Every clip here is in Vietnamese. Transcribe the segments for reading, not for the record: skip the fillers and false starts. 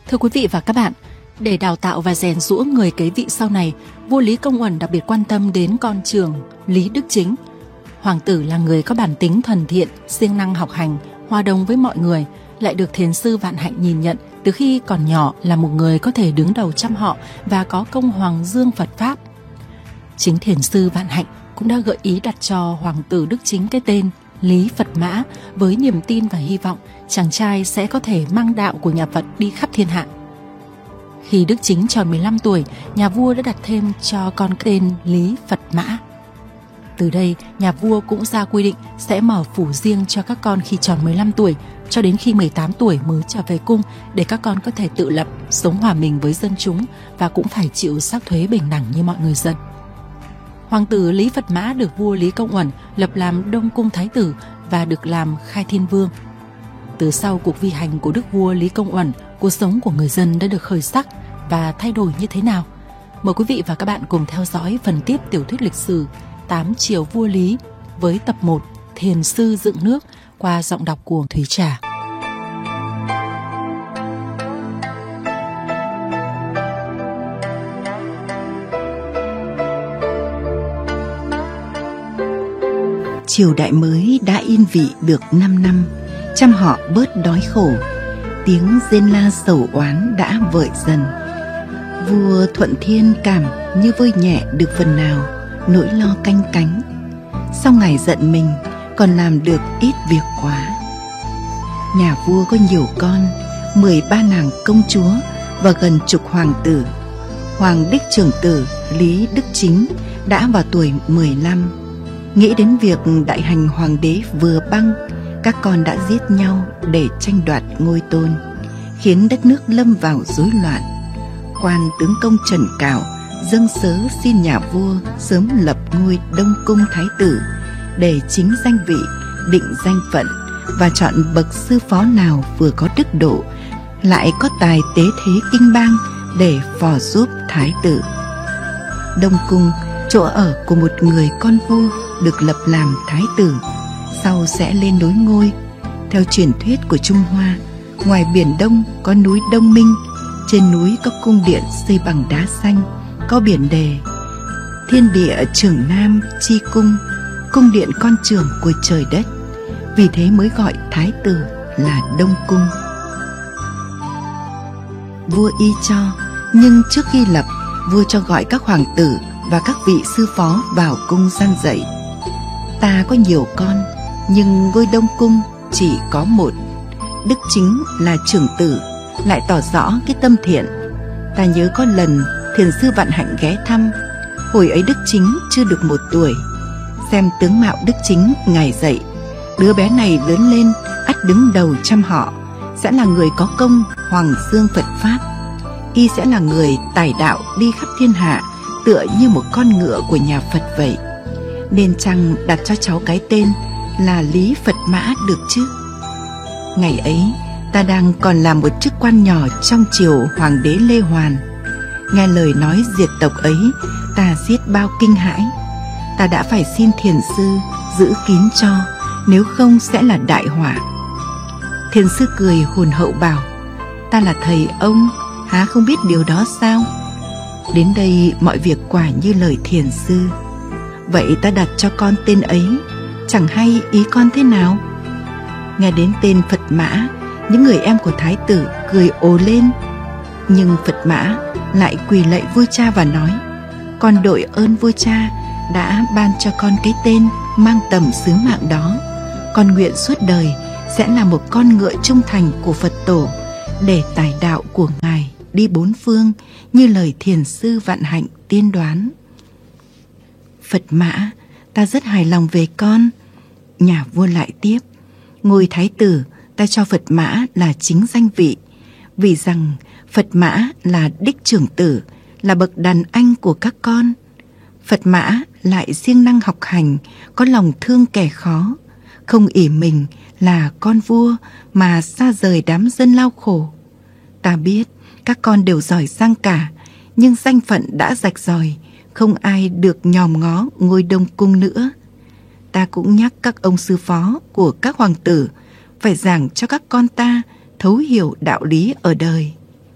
Thưa quý vị và các bạn, để đào tạo và rèn giũa người kế vị sau này, vua Lý Công Uẩn đặc biệt quan tâm đến con trưởng Lý Đức Chính. Hoàng tử là người có bản tính thuần thiện, siêng năng học hành, hòa đồng với mọi người, lại được thiền sư Vạn Hạnh nhìn nhận từ khi còn nhỏ là một người có thể đứng đầu trăm họ và có công hoàng dương Phật Pháp. Chính thiền sư Vạn Hạnh cũng đã gợi ý đặt cho hoàng tử Đức Chính cái tên Lý Phật Mã với niềm tin và hy vọng chàng trai sẽ có thể mang đạo của nhà Phật đi khắp thiên hạ. Khi Đức Chính tròn 15 tuổi, nhà vua đã đặt thêm cho con tên Lý Phật Mã. Từ đây, nhà vua cũng ra quy định sẽ mở phủ riêng cho các con khi tròn 15 tuổi, cho đến khi 18 tuổi mới trở về cung để các con có thể tự lập, sống hòa mình với dân chúng và cũng phải chịu sắc thuế bình đẳng như mọi người dân. Hoàng tử Lý Phật Mã được vua Lý Công Uẩn lập làm Đông Cung Thái tử và được làm Khai Thiên Vương. Từ sau cuộc vi hành của đức vua Lý Công Uẩn, cuộc sống của người dân đã được khởi sắc và thay đổi như thế nào? Mời quý vị và các bạn cùng theo dõi phần tiếp tiểu thuyết lịch sử 8 triều vua Lý với tập 1 Thiền sư dựng nước qua giọng đọc của Thúy Trà. Triều đại mới đã yên vị được 5 năm, trăm họ bớt đói khổ, tiếng rên la sầu oán đã vợi dần. Vua Thuận Thiên cảm như vơi nhẹ được phần nào nỗi lo canh cánh. Sau ngày giận mình còn làm được ít việc quá. Nhà vua có nhiều con, 13 nàng công chúa và gần chục hoàng tử. Hoàng đích trưởng tử Lý Đức Chính đã vào tuổi 15. Nghĩ đến việc đại hành hoàng đế vừa băng, các con đã giết nhau để tranh đoạt ngôi tôn, khiến đất nước lâm vào rối loạn. Quan tướng công Trần Cảo dâng sớ xin nhà vua sớm lập ngôi Đông Cung Thái tử để chính danh vị, định danh phận và chọn bậc sư phó nào vừa có đức độ, lại có tài tế thế kinh bang để phò giúp thái tử. Đông Cung, chỗ ở của một người con vua, được lập làm thái tử, sau sẽ lên nối ngôi. Theo truyền thuyết của Trung Hoa, ngoài biển Đông có núi Đông Minh, trên núi có cung điện xây bằng đá xanh, có biển đề: thiên địa trưởng nam chi cung, cung điện con trưởng của trời đất. Vì thế mới gọi thái tử là Đông Cung. Vua y cho, nhưng trước khi lập, vua cho gọi các hoàng tử và các vị sư phó vào cung gian dạy: ta có nhiều con, nhưng ngôi Đông Cung chỉ có một. Đức Chính là trưởng tử, lại tỏ rõ cái tâm thiện. Ta nhớ có lần thiền sư Vạn Hạnh ghé thăm, hồi ấy Đức Chính chưa được 1 tuổi. Xem tướng mạo Đức Chính ngài dạy: đứa bé này lớn lên ắt đứng đầu trăm họ, sẽ là người có công hoàng dương Phật Pháp. Y sẽ là người tài đạo đi khắp thiên hạ, tựa như một con ngựa của nhà Phật vậy. Nên chăng đặt cho cháu cái tên là Lý Phật Mã được chứ? Ngày ấy ta đang còn làm một chức quan nhỏ trong triều hoàng đế Lê Hoàn. Nghe lời nói diệt tộc ấy, ta xiết bao kinh hãi. Ta đã phải xin thiền sư giữ kín cho, nếu không sẽ là đại họa. Thiền sư cười hồn hậu bảo: ta là thầy ông, há không biết điều đó sao? Đến đây mọi việc quả như lời thiền sư. Vậy ta đặt cho con tên ấy, chẳng hay ý con thế nào? Nghe đến tên Phật Mã, những người em của thái tử cười ồ lên. Nhưng Phật Mã lại quỳ lạy vua cha và nói: con đội ơn vua cha đã ban cho con cái tên mang tầm sứ mạng đó. Con nguyện suốt đời sẽ là một con ngựa trung thành của Phật tổ, để tài đạo của ngài đi bốn phương như lời thiền sư Vạn Hạnh tiên đoán. Phật Mã, ta rất hài lòng về con. Nhà vua lại tiếp: ngôi thái tử ta cho Phật Mã là chính danh vị, vì rằng Phật Mã là đích trưởng tử, là bậc đàn anh của các con. Phật Mã lại siêng năng học hành, có lòng thương kẻ khó, không ỷ mình là con vua mà xa rời đám dân lao khổ. Ta biết các con đều giỏi giang cả, nhưng danh phận đã rạch ròi, không ai được nhòm ngó ngôi Đông Cung nữa. Ta cũng nhắc các ông sư phó của các hoàng tử phải giảng cho các con ta thấu hiểu đạo lý ở đời.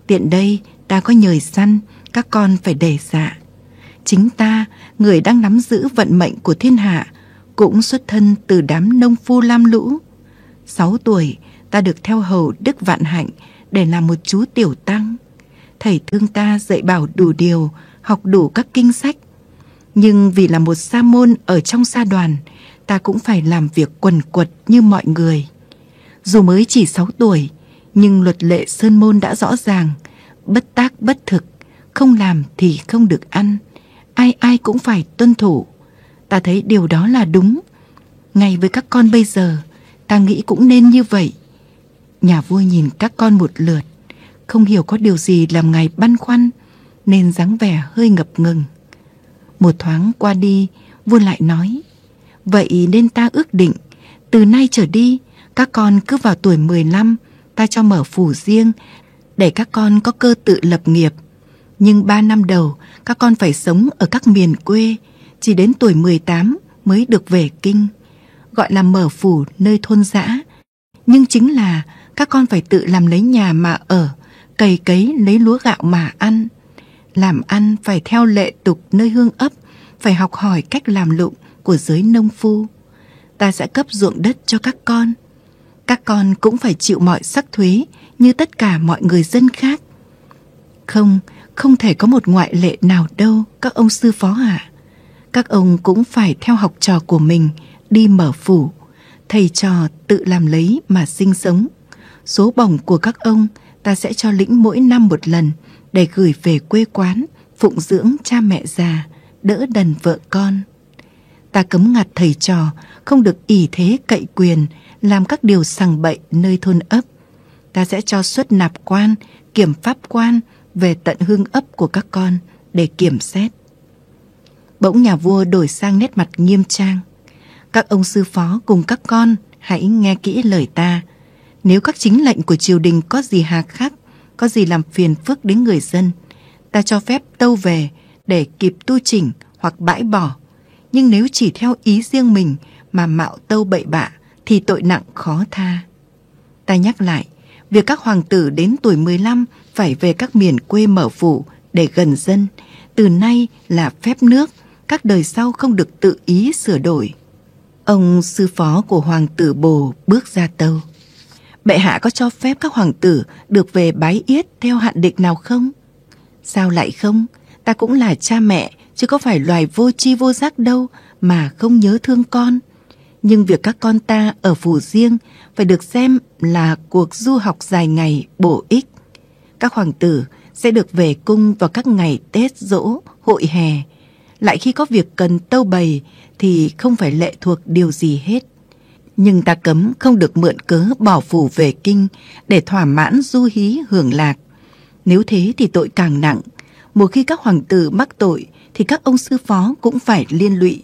Tiện đây ta có nhời săn, các con phải đề dạ. Chính ta, người đang nắm giữ vận mệnh của thiên hạ, cũng xuất thân từ đám nông phu lam lũ. 6 tuổi ta được theo hầu Đức Vạn Hạnh để làm một chú tiểu tăng. Thầy thương ta dạy bảo đủ điều, học đủ các kinh sách. Nhưng vì là một sa môn ở trong sa đoàn, ta cũng phải làm việc quần quật như mọi người. Dù mới chỉ 6 tuổi, nhưng luật lệ sơn môn đã rõ ràng, bất tác bất thực, không làm thì không được ăn, ai ai cũng phải tuân thủ. Ta thấy điều đó là đúng. Ngay với các con bây giờ, ta nghĩ cũng nên như vậy. Nhà vua nhìn các con một lượt, không hiểu có điều gì làm ngài băn khoăn, nên dáng vẻ hơi ngập ngừng. Một thoáng qua đi, vua lại nói: vậy nên ta ước định, từ nay trở đi, các con cứ vào tuổi 15, ta cho mở phủ riêng, để các con có cơ tự lập nghiệp. Nhưng 3 năm đầu, các con phải sống ở các miền quê, chỉ đến tuổi 18 mới được về kinh. Gọi là mở phủ nơi thôn dã, nhưng chính là các con phải tự làm lấy nhà mà ở, cày cấy lấy lúa gạo mà ăn. Làm ăn phải theo lệ tục nơi hương ấp, phải học hỏi cách làm lụng của giới nông phu. Ta sẽ cấp ruộng đất cho các con. Các con cũng phải chịu mọi sắc thuế như tất cả mọi người dân khác. Không thể có một ngoại lệ nào đâu, các ông sư phó ạ. Các ông cũng phải theo học trò của mình đi mở phủ, thầy trò tự làm lấy mà sinh sống. Số bổng của các ông ta sẽ cho lĩnh mỗi năm một lần để gửi về quê quán, phụng dưỡng cha mẹ già, đỡ đần vợ con. Ta cấm ngặt thầy trò không được ỷ thế cậy quyền, làm các điều sằng bậy nơi thôn ấp. Ta sẽ cho xuất nạp quan, kiểm pháp quan về tận hương ấp của các con để kiểm xét. Bỗng nhà vua đổi sang nét mặt nghiêm trang. Các ông sư phó cùng các con hãy nghe kỹ lời ta. Nếu các chính lệnh của triều đình có gì hà khắc, có gì làm phiền phức đến người dân, ta cho phép tâu về để kịp tu chỉnh hoặc bãi bỏ. Nhưng nếu chỉ theo ý riêng mình mà mạo tâu bậy bạ thì tội nặng khó tha. Ta nhắc lại, việc các hoàng tử đến tuổi 15 phải về các miền quê mở phủ để gần dân, từ nay là phép nước, các đời sau không được tự ý sửa đổi. Ông sư phó của hoàng tử Bồ bước ra tâu: bệ hạ có cho phép các hoàng tử được về bái yết theo hạn định nào không? Sao lại không? Ta cũng là cha mẹ, chứ có phải loài vô tri vô giác đâu mà không nhớ thương con. Nhưng việc các con ta ở phủ riêng phải được xem là cuộc du học dài ngày bổ ích. Các hoàng tử sẽ được về cung vào các ngày Tết, Giỗ, hội hè. Lại khi có việc cần tâu bày thì không phải lệ thuộc điều gì hết. Nhưng ta cấm không được mượn cớ bỏ phủ về kinh để thỏa mãn du hí hưởng lạc. Nếu thế thì tội càng nặng. Một khi các hoàng tử mắc tội thì các ông sư phó cũng phải liên lụy.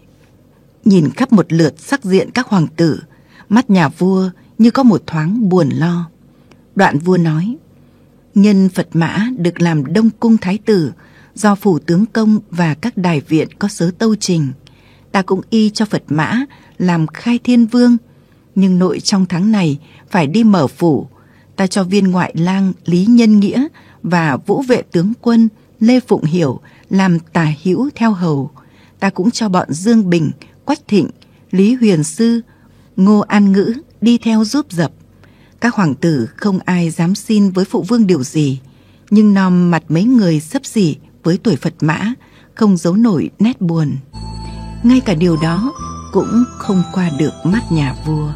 Nhìn khắp một lượt sắc diện các hoàng tử, mắt nhà vua như có một thoáng buồn lo. Đoạn vua nói: nhân Phật Mã được làm Đông Cung Thái tử do phủ tướng công và các đài viện có sớ tâu trình. Ta cũng y cho Phật Mã làm Khai Thiên Vương, nhưng nội trong tháng này phải đi mở phủ. Ta cho viên ngoại lang Lý Nhân Nghĩa và vũ vệ tướng quân Lê Phụng Hiểu làm tả hữu theo hầu. Ta cũng cho bọn Dương Bình, Quách Thịnh, Lý Huyền Sư, Ngô An Ngữ đi theo giúp dập. Các hoàng tử không ai dám xin với phụ vương điều gì, nhưng nom mặt mấy người xấp xỉ với tuổi Phật Mã không giấu nổi nét buồn. Ngay cả điều đó cũng không qua được mắt nhà vua.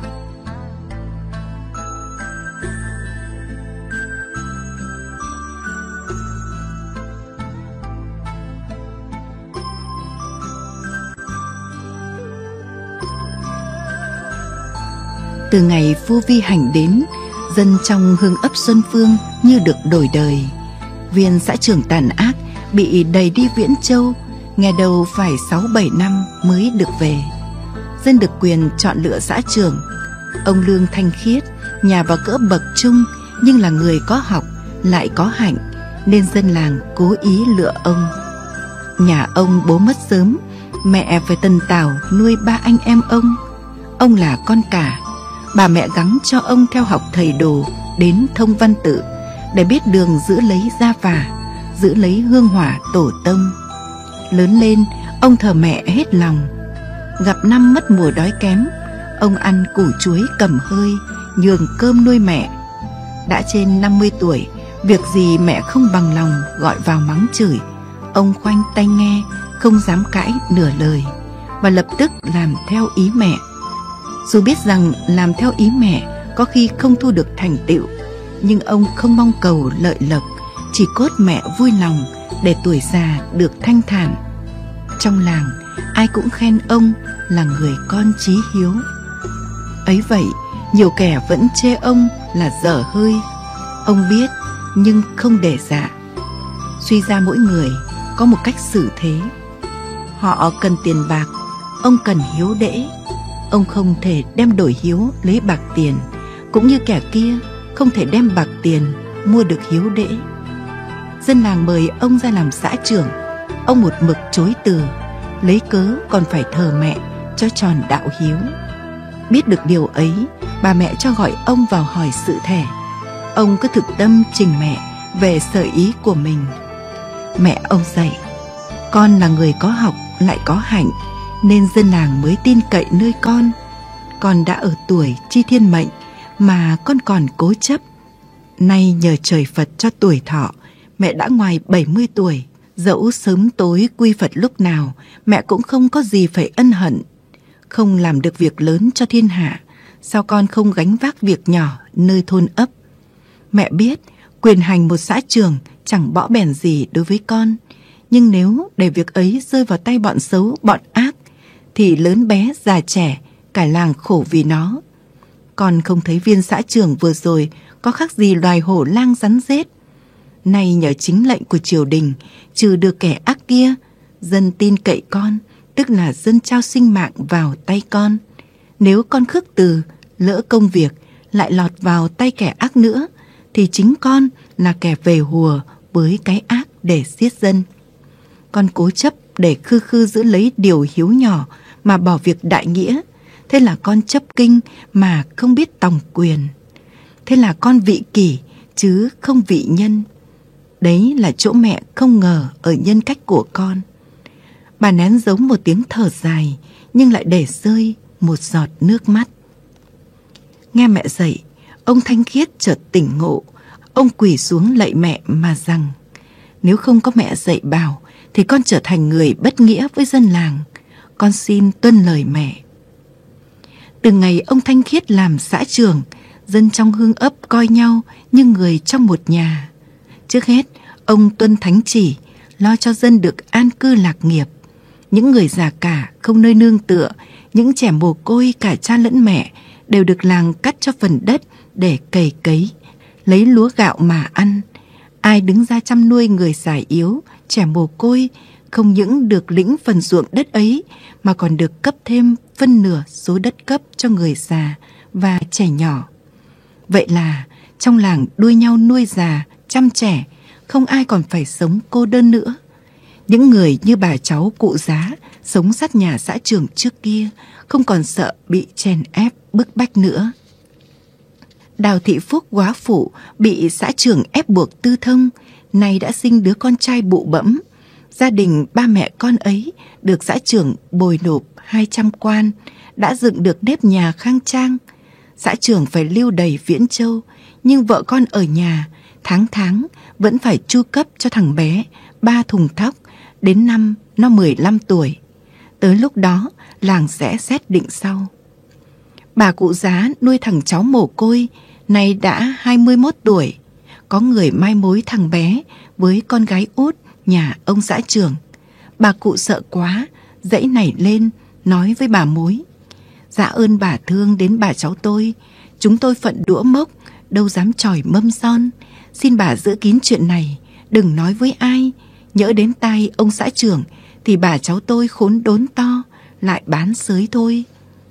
Từ ngày vua Vi Hành đến, dân trong hương ấp Xuân Phương như được đổi đời. Viên xã trưởng tàn ác bị đày đi Viễn Châu, nghe đầu phải 6-7 năm mới được về. Dân được quyền chọn lựa xã trưởng. Ông lương thanh khiết, nhà vào cỡ bậc trung, nhưng là người có học, lại có hạnh, nên dân làng cố ý lựa ông. Nhà ông bố mất sớm, mẹ phải tần tảo nuôi 3 anh em ông. Ông là con cả. Bà mẹ gắng cho ông theo học thầy đồ đến thông văn tự, để biết đường giữ lấy gia phả, giữ lấy hương hỏa tổ tông. Lớn lên, ông thờ mẹ hết lòng. Gặp năm mất mùa đói kém, ông ăn củ chuối cầm hơi, nhường cơm nuôi mẹ. Đã trên 50 tuổi, việc gì mẹ không bằng lòng gọi vào mắng chửi, ông khoanh tay nghe, không dám cãi nửa lời, và lập tức làm theo ý mẹ. Dù biết rằng làm theo ý mẹ có khi không thu được thành tựu, nhưng ông không mong cầu lợi lộc, chỉ cốt mẹ vui lòng để tuổi già được thanh thản. Trong làng, ai cũng khen ông là người con chí hiếu. Ấy vậy, nhiều kẻ vẫn chê ông là dở hơi. Ông biết nhưng không để dạ. Suy ra mỗi người có một cách xử thế. Họ cần tiền bạc, ông cần hiếu đễ. Ông không thể đem đổi hiếu lấy bạc tiền, cũng như kẻ kia không thể đem bạc tiền mua được hiếu đễ. Dân làng mời ông ra làm xã trưởng, ông một mực chối từ, lấy cớ còn phải thờ mẹ cho tròn đạo hiếu. Biết được điều ấy, bà mẹ cho gọi ông vào hỏi sự thẻ. Ông cứ thực tâm trình mẹ về sở ý của mình. Mẹ ông dạy: con là người có học lại có hạnh, nên dân làng mới tin cậy nơi con. Con đã ở tuổi chi thiên mệnh mà con còn cố chấp. Nay nhờ trời Phật cho tuổi thọ, mẹ đã ngoài 70 tuổi. Dẫu sớm tối quy Phật lúc nào, mẹ cũng không có gì phải ân hận. Không làm được việc lớn cho thiên hạ, sao con không gánh vác việc nhỏ nơi thôn ấp? Mẹ biết quyền hành một xã trưởng chẳng bõ bèn gì đối với con, nhưng nếu để việc ấy rơi vào tay bọn xấu, bọn ác, thì lớn bé già trẻ cả làng khổ vì nó. Con không thấy viên xã trưởng vừa rồi có khác gì loài hổ lang rắn rết. Nay nhờ chính lệnh của triều đình trừ được kẻ ác kia, dân tin cậy con, tức là dân trao sinh mạng vào tay con. Nếu con khước từ, lỡ công việc lại lọt vào tay kẻ ác nữa, thì chính con là kẻ về hùa với cái ác để giết dân. Con cố chấp để khư khư giữ lấy điều hiếu nhỏ mà bỏ việc đại nghĩa. Thế là con chấp kinh mà không biết tòng quyền. Thế là con vị kỷ chứ không vị nhân. Đấy là chỗ mẹ không ngờ ở nhân cách của con. Bà nén giấu một tiếng thở dài, nhưng lại để rơi một giọt nước mắt. Nghe mẹ dạy, ông Thanh Khiết chợt tỉnh ngộ. Ông quỳ xuống lạy mẹ mà rằng: nếu không có mẹ dạy bảo thì con trở thành người bất nghĩa với dân làng. Con xin tuân lời mẹ. Từ ngày ông Thanh Khiết làm xã trưởng, dân trong hương ấp coi nhau như người trong một nhà. Trước hết, ông tuân thánh chỉ, lo cho dân được an cư lạc nghiệp. Những người già cả không nơi nương tựa, những trẻ mồ côi cả cha lẫn mẹ đều được làng cắt cho phần đất để cày cấy, lấy lúa gạo mà ăn. Ai đứng ra chăm nuôi người già yếu, trẻ mồ côi không những được lĩnh phần ruộng đất ấy mà còn được cấp thêm phân nửa số đất cấp cho người già và trẻ nhỏ. Vậy là trong làng đua nhau nuôi già, chăm trẻ, không ai còn phải sống cô đơn nữa. Những người như bà cháu cụ Giá sống sát nhà xã trưởng trước kia không còn sợ bị chèn ép bức bách nữa. Đào Thị Phúc góa phụ bị xã trưởng ép buộc tư thông, nay đã sinh đứa con trai bụ bẫm. Gia đình ba mẹ con ấy được xã trưởng bồi nộp 200 quan, đã dựng được nếp nhà khang trang. Xã trưởng phải lưu đày Viễn Châu, nhưng vợ con ở nhà, tháng tháng vẫn phải chu cấp cho thằng bé 3 thùng thóc, đến năm nó 15 tuổi. Tới lúc đó làng sẽ xét định sau. Bà cụ Giá nuôi thằng cháu mồ côi, nay đã 21 tuổi. Có người mai mối thằng bé với con gái út nhà ông xã trưởng. Bà cụ sợ quá, dãy nảy lên nói với bà mối: dạ ơn bà thương đến bà cháu tôi, chúng tôi phận đũa mốc, đâu dám chòi mâm son. Xin bà giữ kín chuyện này, đừng nói với ai. Nhỡ đến tai ông xã trưởng thì bà cháu tôi khốn đốn to, lại bán sới thôi.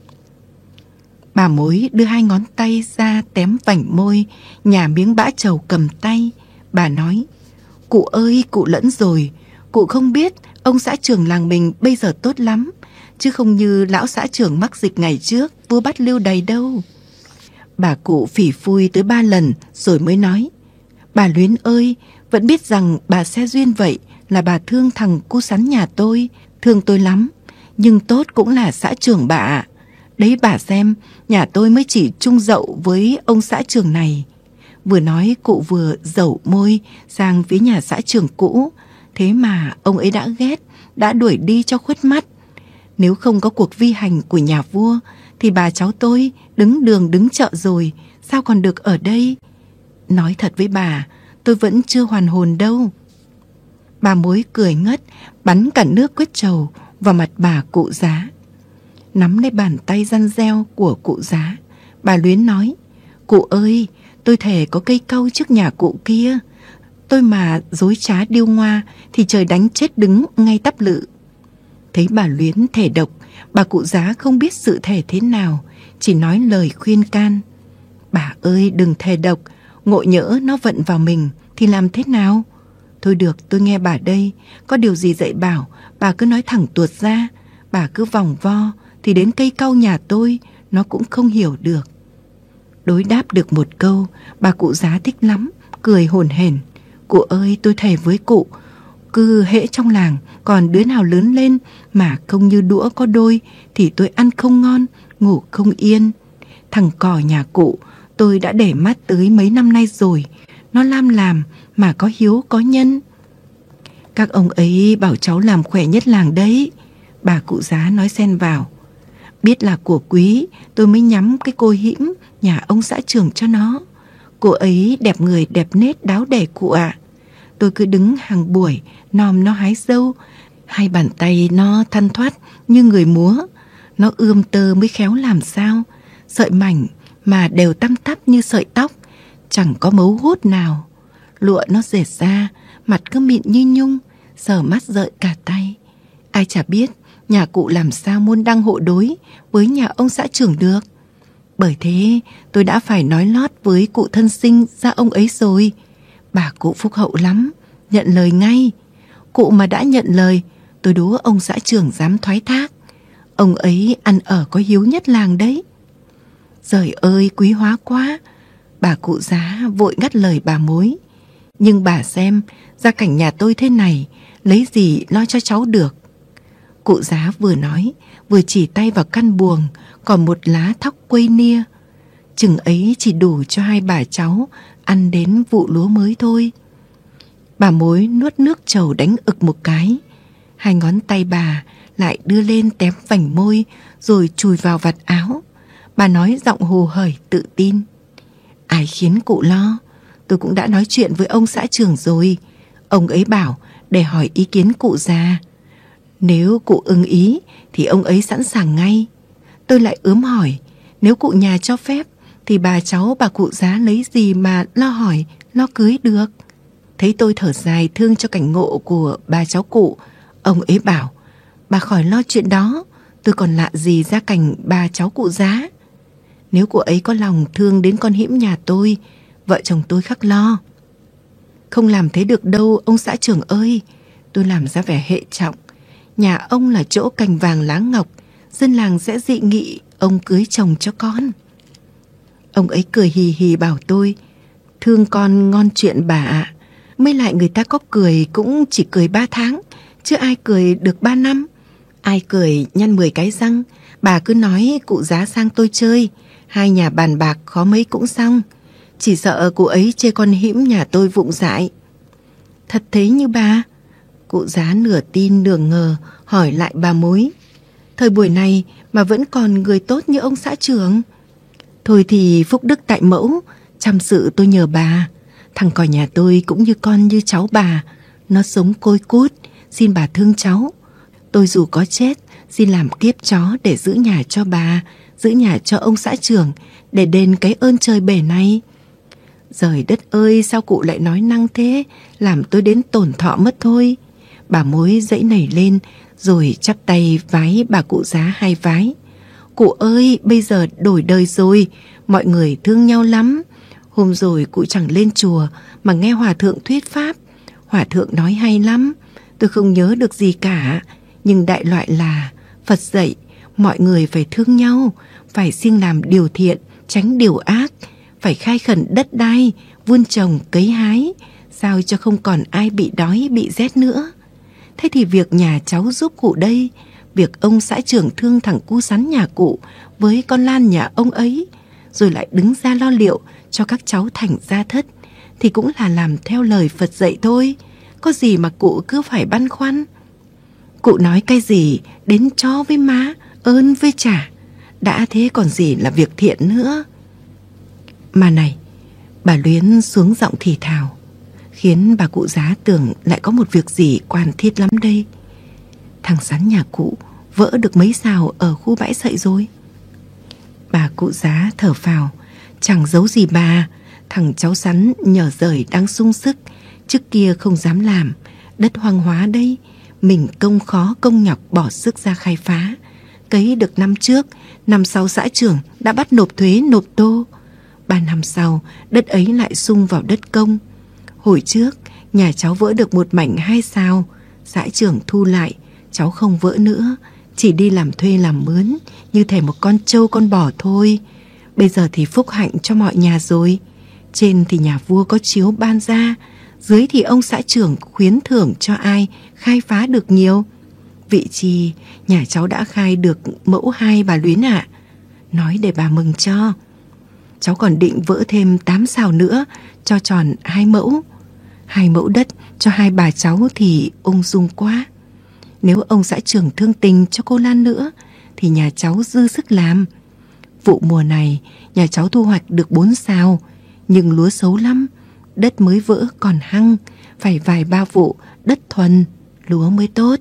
Bà mối đưa 2 ngón tay ra tém vành môi, nhả miếng bã trầu cầm tay. Bà nói: cụ ơi, cụ lẫn rồi. Cụ không biết ông xã trưởng làng mình bây giờ tốt lắm, chứ không như lão xã trưởng mắc dịch ngày trước vua bắt lưu đày đâu. Bà cụ phỉ phui tới 3 lần rồi mới nói: Bà Luyến ơi, vẫn biết rằng bà xe duyên vậy là bà thương thằng cu sắn nhà tôi, thương tôi lắm. Nhưng tốt cũng là xã trưởng bà ạ. Đấy bà xem, nhà tôi mới chỉ chung dậu với ông xã trưởng này. Vừa nói cụ vừa dẩu môi sang phía nhà xã trưởng cũ. Thế mà ông ấy đã ghét, đã đuổi đi cho khuất mắt. Nếu không có cuộc vi hành của nhà vua thì bà cháu tôi đứng đường đứng chợ rồi, sao còn được ở đây? Nói thật với bà, tôi vẫn chưa hoàn hồn đâu. Bà Mối cười ngất, bắn cả nước quết trầu vào mặt bà cụ Giá. Nắm lấy bàn tay răn reo của cụ Giá, bà Luyến nói: Cụ ơi, tôi thề có cây cau trước nhà cụ kia. Tôi mà dối trá điêu ngoa thì trời đánh chết đứng ngay tắp lự. Thấy bà Luyến thề độc, bà cụ Giá không biết sự thề thế nào, chỉ nói lời khuyên can. Bà ơi, đừng thề độc, ngộ nhỡ nó vận vào mình thì làm thế nào? Thôi được, tôi nghe bà đây, có điều gì dạy bảo bà cứ nói thẳng tuột ra. Bà cứ vòng vo thì đến cây cau nhà tôi nó cũng không hiểu được. Đối đáp được một câu, bà cụ Giá thích lắm, cười hổn hển. Cụ ơi, tôi thề với cụ, cứ hễ trong làng còn đứa nào lớn lên mà không như đũa có đôi thì tôi ăn không ngon, ngủ không yên. Thằng cò nhà cụ tôi đã để mắt tới mấy năm nay rồi, nó lam làm mà có hiếu có nhân. Các ông ấy bảo cháu làm khỏe nhất làng đấy, bà cụ Giá nói xen vào. Biết là của quý, tôi mới nhắm cái cô hĩm nhà ông xã trưởng cho nó. Cô ấy đẹp người đẹp nết đáo để cụ ạ. Tôi cứ đứng hàng buổi nom nó hái dâu, hai bàn tay nó thăn thoắt như người múa. Nó ươm tơ mới khéo làm sao, sợi mảnh mà đều tăm tắp như sợi tóc, chẳng có mấu hốt nào. Lụa nó dệt ra, mặt cứ mịn như nhung, sờ mắt rợn cả tay. Ai chả biết nhà cụ làm sao môn đăng hộ đối với nhà ông xã trưởng được. Bởi thế tôi đã phải nói lót với cụ thân sinh ra ông ấy rồi. Bà cụ phúc hậu lắm, nhận lời ngay. Cụ mà đã nhận lời, tôi đố ông xã trưởng dám thoái thác. Ông ấy ăn ở có hiếu nhất làng đấy. Giời ơi, quý hóa quá. Bà cụ Giá vội ngắt lời bà Mối. Nhưng bà xem, gia cảnh nhà tôi thế này, lấy gì lo cho cháu được. Cụ Giá vừa nói, vừa chỉ tay vào căn buồng, còn một lá thóc quây nia. Chừng ấy chỉ đủ cho hai bà cháu ăn đến vụ lúa mới thôi. Bà Mối nuốt nước trầu đánh ực một cái. Hai ngón tay bà lại đưa lên tém vành môi rồi chùi vào vạt áo. Bà nói giọng hồ hởi tự tin. Ai khiến cụ lo? Tôi cũng đã nói chuyện với ông xã trưởng rồi. Ông ấy bảo để hỏi ý kiến cụ già. Nếu cụ ưng ý thì ông ấy sẵn sàng ngay. Tôi lại ướm hỏi, nếu cụ nhà cho phép thì bà cháu bà cụ Giá lấy gì mà lo hỏi, lo cưới được. Thấy tôi thở dài thương cho cảnh ngộ của bà cháu cụ, ông ấy bảo, bà khỏi lo chuyện đó, tôi còn lạ gì gia cảnh bà cháu cụ Giá. Nếu cụ ấy có lòng thương đến con hĩm nhà tôi, vợ chồng tôi khắc lo. Không làm thế được đâu ông xã trưởng ơi, tôi làm ra vẻ hệ trọng. Nhà ông là chỗ cành vàng lá ngọc, dân làng sẽ dị nghị ông cưới chồng cho con. Ông ấy cười hì hì bảo tôi, thương con ngon chuyện bà ạ. Mới lại người ta có cười cũng chỉ cười 3 tháng, chứ ai cười được 3 năm. Ai cười nhăn 10 cái răng. Bà cứ nói cụ Giá sang tôi chơi, hai nhà bàn bạc khó mấy cũng xong. Chỉ sợ cụ ấy chê con hĩm nhà tôi vụng dại. Thật thế như bà? Cụ Giá nửa tin nửa ngờ hỏi lại bà Mối. Thời buổi này mà vẫn còn người tốt như ông xã trưởng. Thôi thì phúc đức tại mẫu, chăm sự tôi nhờ bà. Thằng cò nhà tôi cũng như con như cháu bà. Nó sống côi cút, xin bà thương cháu. Tôi dù có chết, xin làm kiếp chó để giữ nhà cho bà, giữ nhà cho ông xã trưởng, để đền cái ơn trời bể này. Giời đất ơi, sao cụ lại nói năng thế, làm tôi đến tổn thọ mất thôi. Bà Mối dãy nảy lên, rồi chắp tay vái bà cụ Giá 2 vái. Cụ ơi, bây giờ đổi đời rồi, mọi người thương nhau lắm. Hôm rồi cụ chẳng lên chùa mà nghe hòa thượng thuyết pháp. Hòa thượng nói hay lắm, tôi không nhớ được gì cả. Nhưng đại loại là Phật dạy mọi người phải thương nhau, phải siêng làm điều thiện, tránh điều ác, phải khai khẩn đất đai, vun trồng, cấy hái, sao cho không còn ai bị đói, bị rét nữa. Thế thì việc nhà cháu giúp cụ đây, việc ông xã trưởng thương thằng cu sắn nhà cụ với con Lan nhà ông ấy, rồi lại đứng ra lo liệu cho các cháu thành gia thất, thì cũng là làm theo lời Phật dạy thôi. Có gì mà cụ cứ phải băn khoăn. Cụ nói cái gì đến cho với má, ơn với trả, đã thế còn gì là việc thiện nữa. Mà này, bà Luyến xuống giọng thì thào, khiến bà cụ Giá tưởng lại có một việc gì quan thiết lắm đây. Thằng Sắn nhà cụ vỡ được mấy sào ở khu bãi sậy rồi. Bà cụ Giá thở phào, chẳng giấu gì bà, thằng cháu Sắn nhờ rời đang sung sức, trước kia không dám làm, đất hoang hóa đây, mình công khó công nhọc bỏ sức ra khai phá. Cấy được năm trước, năm sau xã trưởng đã bắt nộp thuế nộp tô. 3 năm sau, đất ấy lại sung vào đất công. Hồi trước, nhà cháu vỡ được một mảnh 2 sào, xã trưởng thu lại, cháu không vỡ nữa, chỉ đi làm thuê làm mướn, như thể một con trâu con bò thôi. Bây giờ thì phúc hạnh cho mọi nhà rồi. Trên thì nhà vua có chiếu ban ra, dưới thì ông xã trưởng khuyến thưởng cho ai khai phá được nhiều. Vị chi, nhà cháu đã khai được mẫu 2 bà Luyến ạ. Nói để bà mừng cho. Cháu còn định vỡ thêm 8 sào nữa, cho tròn 2 mẫu. 2 mẫu đất cho 2 bà cháu thì ung dung quá. Nếu ông xã trưởng thương tình cho cô Lan nữa, thì nhà cháu dư sức làm. Vụ mùa này, nhà cháu thu hoạch được 4 sào, nhưng lúa xấu lắm, đất mới vỡ còn hăng, phải vài 3 vụ đất thuần, lúa mới tốt.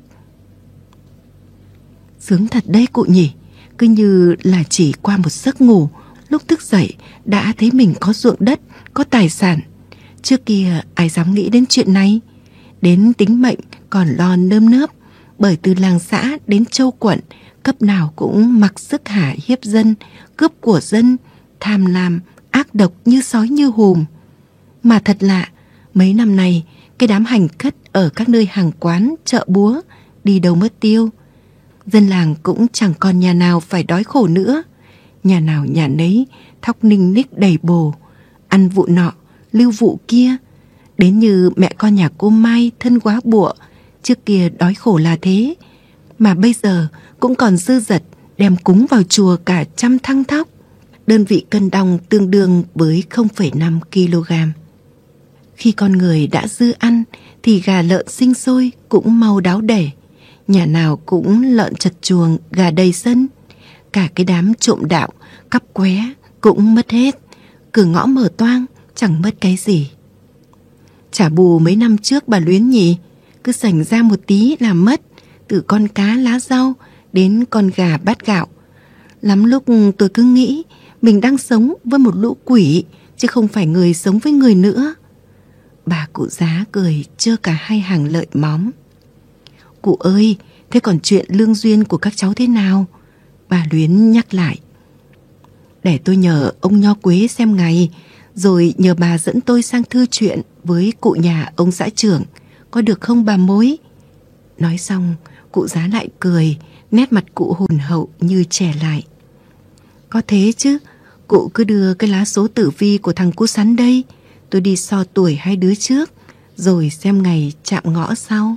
Sướng thật đấy cụ nhỉ, cứ như là chỉ qua một giấc ngủ, lúc thức dậy đã thấy mình có ruộng đất, có tài sản. Trước kia ai dám nghĩ đến chuyện này, đến tính mệnh còn lo nơm nớp, bởi từ làng xã đến châu quận, cấp nào cũng mặc sức hả hiếp dân, cướp của dân, tham lam, ác độc như sói như hùm. Mà thật lạ, mấy năm nay, cái đám hành khất ở các nơi hàng quán, chợ búa, đi đâu mất tiêu. Dân làng cũng chẳng còn nhà nào phải đói khổ nữa. Nhà nào nhà nấy, thóc ninh ních đầy bồ, ăn vụ nọ, lưu vụ kia. Đến như mẹ con nhà cô Mai thân quá bụa, trước kia đói khổ là thế, mà bây giờ cũng còn dư dật đem cúng vào chùa cả 100 thăng thóc. Đơn vị cân đong tương đương với 0,5 kg. Khi con người đã dư ăn thì gà lợn sinh sôi cũng mau đáo đẻ. Nhà nào cũng lợn chật chuồng, gà đầy sân. Cả cái đám trộm đạo, cắp qué cũng mất hết. Cửa ngõ mở toang, chẳng mất cái gì. Trả bù mấy năm trước bà Luyến nhỉ, cứ sành ra một tí là mất, từ con cá lá rau đến con gà bát gạo. Lắm lúc tôi cứ nghĩ mình đang sống với một lũ quỷ, chứ không phải người sống với người nữa. Bà cụ Giá cười trơ cả 2 hàng lợi móm. Cụ ơi, thế còn chuyện lương duyên của các cháu thế nào? Bà Luyến nhắc lại. Để tôi nhờ ông Nho Quế xem ngày, rồi nhờ bà dẫn tôi sang thư chuyện với cụ nhà ông xã trưởng, có được không bà mối? Nói xong, cụ Giá lại cười, nét mặt cụ hồn hậu như trẻ lại. Có thế chứ, cụ cứ đưa cái lá số tử vi của thằng cu Sắn đây, tôi đi so tuổi 2 đứa trước, rồi xem ngày chạm ngõ sau.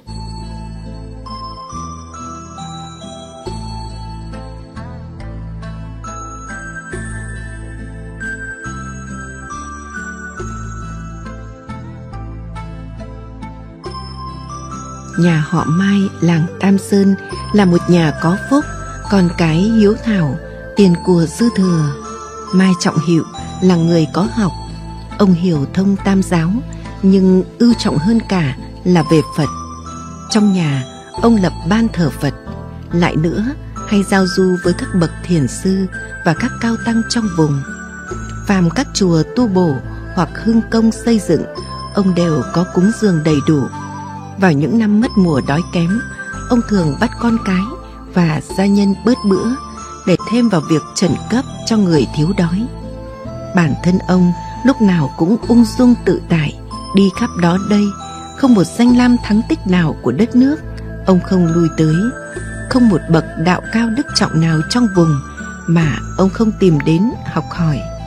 Nhà họ Mai làng Tam Sơn là một nhà có phúc, con cái hiếu thảo, tiền của dư thừa. Mai Trọng Hiệu là người có học. Ông hiểu thông tam giáo, nhưng ưu trọng hơn cả là về Phật. Trong nhà, ông lập ban thờ Phật. Lại nữa, hay giao du với các bậc thiền sư và các cao tăng trong vùng. Phàm các chùa tu bổ hoặc hưng công xây dựng, ông đều có cúng dường đầy đủ. Vào những năm mất mùa đói kém, ông thường bắt con cái và gia nhân bớt bữa để thêm vào việc trần cấp cho người thiếu đói. Bản thân ông lúc nào cũng ung dung tự tại, đi khắp đó đây, không một danh lam thắng tích nào của đất nước ông không lui tới, không một bậc đạo cao đức trọng nào trong vùng mà ông không tìm đến học hỏi.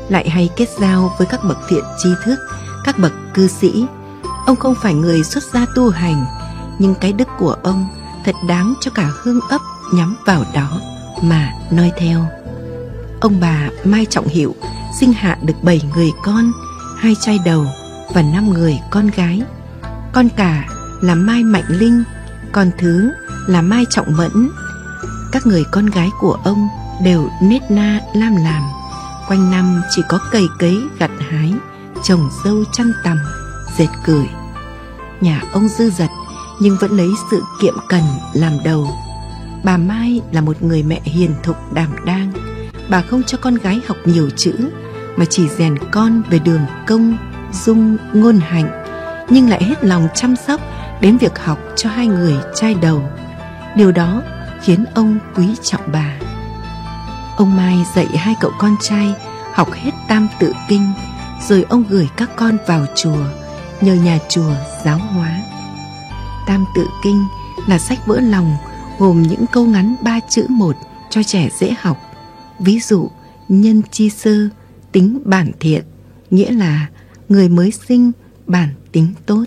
lại hay kết giao với các bậc thiện tri thức, các bậc cư sĩ. Ông không phải người xuất gia tu hành, nhưng cái đức của ông thật đáng cho cả Hương ấp nhắm vào đó mà noi theo. Ông bà Mai Trọng Hiệu sinh hạ được 7 người con, 2 trai đầu và 5 người con gái. Con cả là Mai Mạnh Linh, con thứ là Mai Trọng Mẫn. Các người con gái của ông đều nết na lam làm, quanh năm chỉ có cày cấy gặt hái, trồng dâu chăn tằm, dệt cửi. Nhà ông dư dật nhưng vẫn lấy sự kiệm cẩn làm đầu. Bà Mai là một người mẹ hiền thục đảm đang. Bà không cho con gái học nhiều chữ, mà chỉ rèn con về đường công, dung, ngôn hạnh, nhưng lại hết lòng chăm sóc đến việc học cho 2 người trai đầu. Điều đó khiến ông quý trọng bà. Ông Mai dạy 2 cậu con trai học hết Tam Tự Kinh, rồi ông gửi các con vào chùa, nhờ nhà chùa giáo hóa. Tam Tự Kinh là sách vỡ lòng, gồm những câu ngắn 3 chữ một cho trẻ dễ học. Ví dụ, nhân chi sơ, tính bản thiện, nghĩa là người mới sinh, bản tính tốt.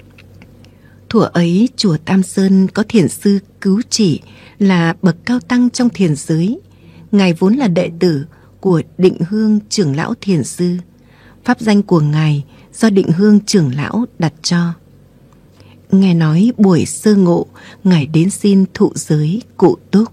Thuở ấy, chùa Tam Sơn có thiền sư Cứu Chỉ là bậc cao tăng trong thiền giới. Ngài vốn là đệ tử của Định Hương trưởng lão thiền sư. Pháp danh của ngài do Định Hương trưởng lão đặt cho. Nghe nói buổi sơ ngộ, ngài đến xin thụ giới Cụ Túc.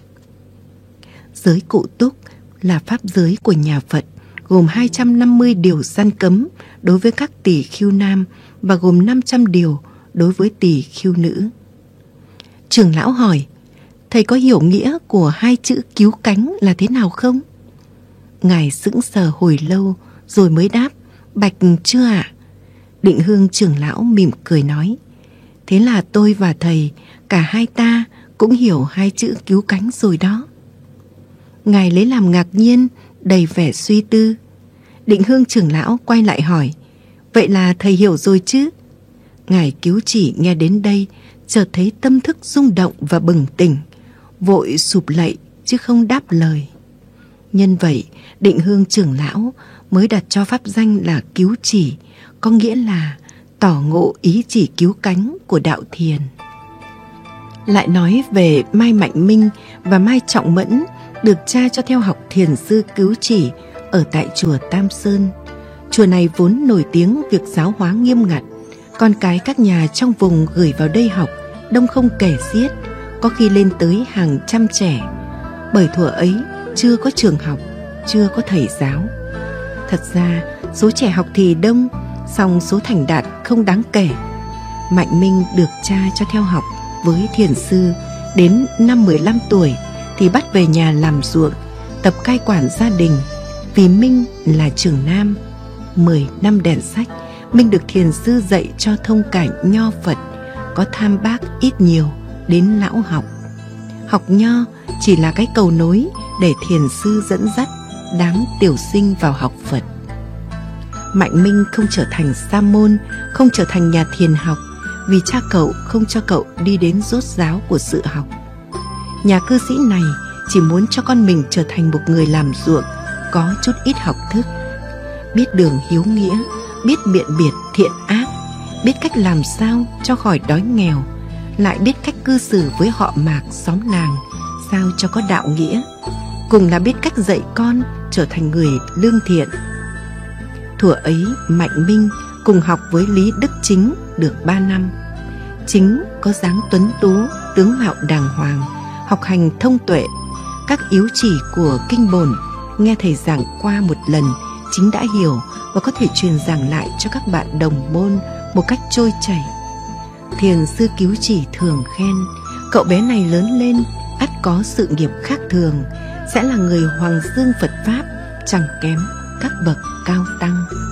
Giới Cụ Túc là pháp giới của nhà Phật, gồm 250 điều gian cấm đối với các tỳ khưu nam và gồm 500 điều đối với tỳ khưu nữ. Trưởng lão hỏi, thầy có hiểu nghĩa của 2 chữ cứu cánh là thế nào không? Ngài sững sờ hồi lâu rồi mới đáp, bạch chưa ạ. Định Hương trưởng lão mỉm cười nói, thế là tôi và thầy, cả hai ta cũng hiểu 2 chữ cứu cánh rồi đó. Ngài lấy làm ngạc nhiên, đầy vẻ suy tư. Định Hương trưởng lão quay lại hỏi, vậy là thầy hiểu rồi chứ? Ngài Cứu Chỉ nghe đến đây, chợt thấy tâm thức rung động và bừng tỉnh, vội sụp lạy chứ không đáp lời. Nhân vậy, Định Hương trưởng lão mới đặt cho pháp danh là Cứu Chỉ, có nghĩa là tỏ ngộ ý chỉ cứu cánh của đạo thiền. Lại nói về Mai Mạnh Minh và Mai Trọng Mẫn, được cha cho theo học thiền sư Cứu Chỉ ở tại chùa Tam Sơn. Chùa này vốn nổi tiếng việc giáo hóa nghiêm ngặt, con cái các nhà trong vùng gửi vào đây học đông không kể xiết, có khi lên tới hàng trăm trẻ. Bởi thuở ấy chưa có trường học, chưa có thầy giáo. Thật ra số trẻ học thì đông, song số thành đạt không đáng kể. Mạnh Minh được cha cho theo học với thiền sư, đến năm 15 tuổi thì bắt về nhà làm ruộng, tập cai quản gia đình. Vì Minh là trưởng nam, 10 năm đèn sách, Minh được thiền sư dạy cho thông cảnh nho Phật, có tham bác ít nhiều đến lão học. Học nho chỉ là cái cầu nối để thiền sư dẫn dắt đám tiểu sinh vào học Phật. Mạnh Minh không trở thành sa môn, không trở thành nhà thiền học, vì cha cậu không cho cậu đi đến rốt ráo của sự học. Nhà cư sĩ này chỉ muốn cho con mình trở thành một người làm ruộng, có chút ít học thức, biết đường hiếu nghĩa, biết biện biệt thiện ác, biết cách làm sao cho khỏi đói nghèo, lại biết cách cư xử với họ Mạc xóm làng sao cho có đạo nghĩa, cùng là biết cách dạy con trở thành người lương thiện. Thuở ấy Mạnh Minh cùng học với Lý Đức Chính được 3 năm. Chính có dáng tuấn tú, tướng mạo đàng hoàng, học hành thông tuệ. Các yếu chỉ của kinh bổn nghe thầy giảng qua một lần, Chính đã hiểu và có thể truyền giảng lại cho các bạn đồng môn một cách trôi chảy. Thiền sư Cứu Chỉ thường khen, cậu bé này lớn lên ắt có sự nghiệp khác thường, sẽ là người hoàng dương Phật Pháp, chẳng kém các bậc cao tăng.